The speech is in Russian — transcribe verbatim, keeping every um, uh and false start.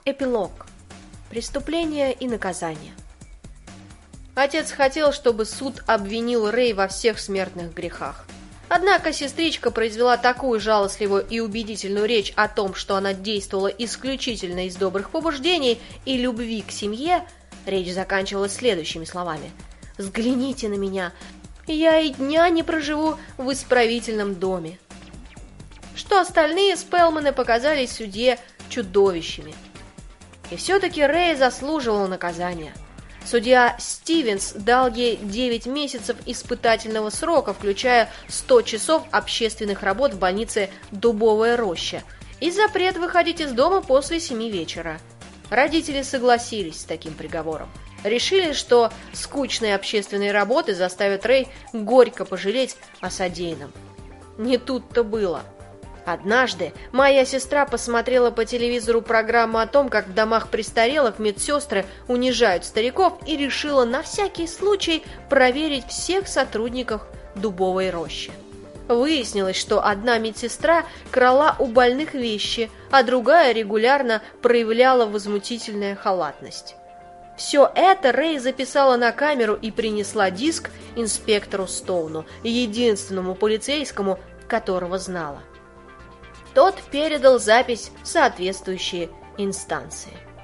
Эпилог. Преступление и наказание. Отец хотел, чтобы суд обвинил Рэй во всех смертных грехах. Однако сестричка произвела такую жалостливую и убедительную речь о том, что она действовала исключительно из добрых побуждений и любви к семье. Речь заканчивалась следующими словами: «Взгляните на меня, я и дня не проживу в исправительном доме». Что остальные Спелманы показались судье чудовищами. И все-таки Рэй заслуживал наказания. Судья Стивенс дал ей девять месяцев испытательного срока, включая сто часов общественных работ в больнице Дубовая роща и запрет выходить из дома после семи вечера. Родители согласились с таким приговором. Решили, что скучные общественные работы заставят Рэй горько пожалеть о содеянном. Не тут-то было. Однажды моя сестра посмотрела по телевизору программу о том, как в домах престарелых медсестры унижают стариков, и решила на всякий случай проверить всех сотрудников Дубовой рощи. Выяснилось, что одна медсестра крала у больных вещи, а другая регулярно проявляла возмутительную халатность. Все это Рэй записала на камеру и принесла диск инспектору Стоуну, единственному полицейскому, которого знала. Тот передал запись в соответствующие инстанции.